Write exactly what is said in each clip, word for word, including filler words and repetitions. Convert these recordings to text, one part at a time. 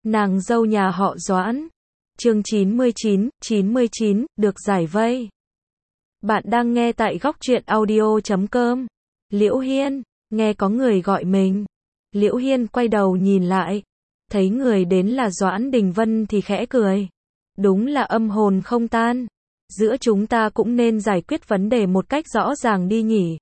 Nàng dâu nhà họ Doãn. Chương chín mươi chín, chín mươi chín, được giải vây. Bạn đang nghe tại góc truyện audio chấm com. Liễu Hiên, nghe có người gọi mình. Liễu Hiên quay đầu nhìn lại, thấy người đến là Doãn Đình Vân thì khẽ cười. Đúng là âm hồn không tan. Giữa chúng ta cũng nên giải quyết vấn đề một cách rõ ràng đi nhỉ.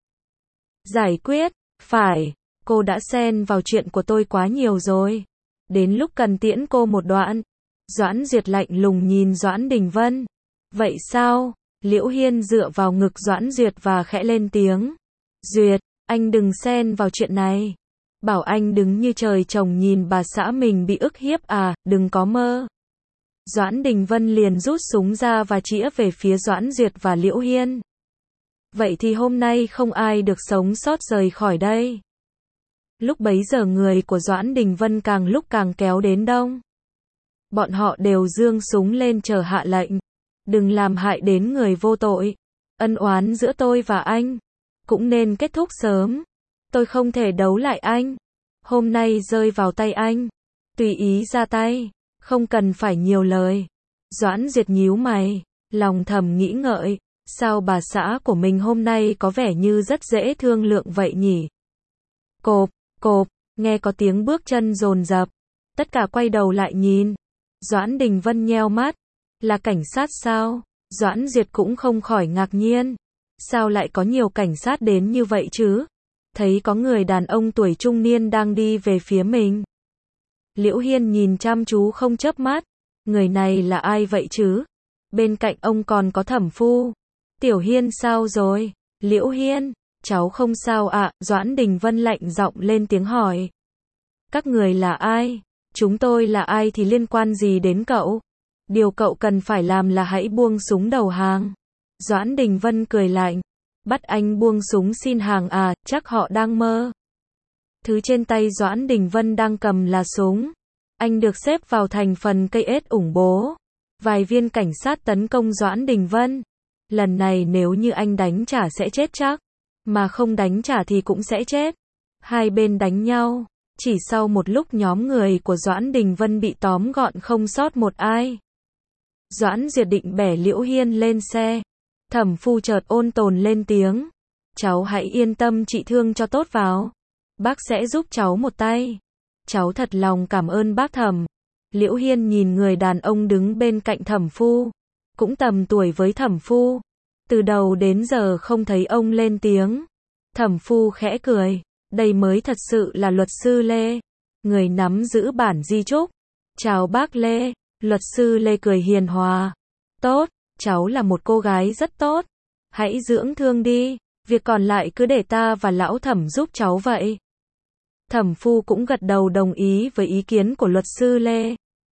Giải quyết, phải, cô đã xen vào chuyện của tôi quá nhiều rồi. Đến lúc cần tiễn cô một đoạn. Doãn Duyệt lạnh lùng nhìn Doãn Đình Vân. Vậy sao? Liễu Hiên dựa vào ngực Doãn Duyệt và khẽ lên tiếng. Duyệt, anh đừng xen vào chuyện này. Bảo anh đứng như trời trồng nhìn bà xã mình bị ức hiếp à, đừng có mơ. Doãn Đình Vân liền rút súng ra và chĩa về phía Doãn Duyệt và Liễu Hiên. Vậy thì hôm nay không ai được sống sót rời khỏi đây. Lúc bấy giờ người của Doãn Đình Vân càng lúc càng kéo đến đông. Bọn họ đều giương súng lên chờ hạ lệnh. Đừng làm hại đến người vô tội. Ân oán giữa tôi và anh cũng nên kết thúc sớm. Tôi không thể đấu lại anh. Hôm nay rơi vào tay anh. Tùy ý ra tay. Không cần phải nhiều lời. Doãn Duyệt nhíu mày. Lòng thầm nghĩ ngợi. Sao bà xã của mình hôm nay có vẻ như rất dễ thương lượng vậy nhỉ? Cộp, cộp, nghe có tiếng bước chân dồn dập. Tất cả quay đầu lại nhìn. Doãn Đình Vân nheo mắt. Là cảnh sát sao? Doãn Duyệt cũng không khỏi ngạc nhiên. Sao lại có nhiều cảnh sát đến như vậy chứ? Thấy có người đàn ông tuổi trung niên đang đi về phía mình. Liễu Hiên nhìn chăm chú không chớp mắt. Người này là ai vậy chứ? Bên cạnh ông còn có Thẩm Phu. Tiểu Hiên sao rồi? Liễu Hiên, cháu không sao ạ. Doãn Đình Vân lạnh giọng lên tiếng hỏi. Các người là ai? Chúng tôi là ai thì liên quan gì đến cậu? Điều cậu cần phải làm là hãy buông súng đầu hàng. Doãn Đình Vân cười lạnh. Bắt anh buông súng xin hàng à, chắc họ đang mơ. Thứ trên tay Doãn Đình Vân đang cầm là súng. Anh được xếp vào thành phần cây ết ủng bố. Vài viên cảnh sát tấn công Doãn Đình Vân. Lần này nếu như anh đánh trả sẽ chết chắc. Mà không đánh trả thì cũng sẽ chết. Hai bên đánh nhau. Chỉ sau một lúc nhóm người của Doãn Đình Vân bị tóm gọn không sót một ai. Doãn Duyệt định bẻ Liễu Hiên lên xe. Thẩm Phu chợt ôn tồn lên tiếng. Cháu hãy yên tâm trị thương cho tốt vào. Bác sẽ giúp cháu một tay. Cháu thật lòng cảm ơn bác Thẩm. Liễu Hiên nhìn người đàn ông đứng bên cạnh Thẩm Phu. Cũng tầm tuổi với Thẩm Phu. Từ đầu đến giờ không thấy ông lên tiếng. Thẩm Phu khẽ cười. Đây mới thật sự là luật sư Lê. Người nắm giữ bản di chúc. Chào bác Lê. Luật sư Lê cười hiền hòa. Tốt, cháu là một cô gái rất tốt. Hãy dưỡng thương đi. Việc còn lại cứ để ta và lão Thẩm giúp cháu vậy. Thẩm Phu cũng gật đầu đồng ý với ý kiến của luật sư Lê.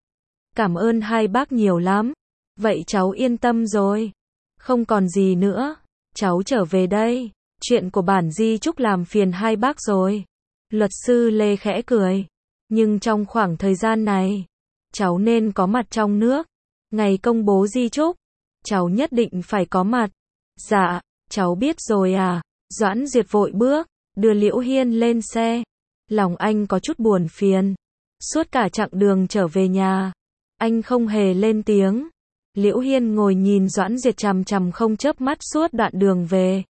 Cảm ơn hai bác nhiều lắm. Vậy cháu yên tâm rồi. Không còn gì nữa. Cháu trở về đây. Chuyện của bản di chúc làm phiền hai bác rồi. Luật sư Lê khẽ cười. Nhưng trong khoảng thời gian này, cháu nên có mặt trong nước. Ngày công bố di chúc, cháu nhất định phải có mặt. Dạ, cháu biết rồi à. Doãn Duyệt vội bước, đưa Liễu Hiên lên xe. Lòng anh có chút buồn phiền. Suốt cả chặng đường trở về nhà, anh không hề lên tiếng. Liễu Hiên ngồi nhìn Doãn Duyệt chằm chằm không chớp mắt suốt đoạn đường về.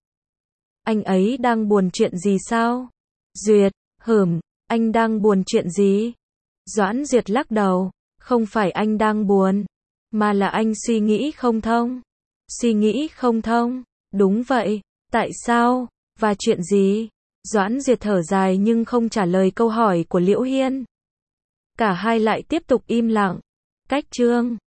Anh ấy đang buồn chuyện gì sao? Duyệt, hửm, anh đang buồn chuyện gì? Doãn Duyệt lắc đầu. Không phải anh đang buồn, mà là anh suy nghĩ không thông. Suy nghĩ không thông? Đúng vậy. Tại sao? Và chuyện gì? Doãn Duyệt thở dài nhưng không trả lời câu hỏi của Liễu Hiên. Cả hai lại tiếp tục im lặng. Cách chương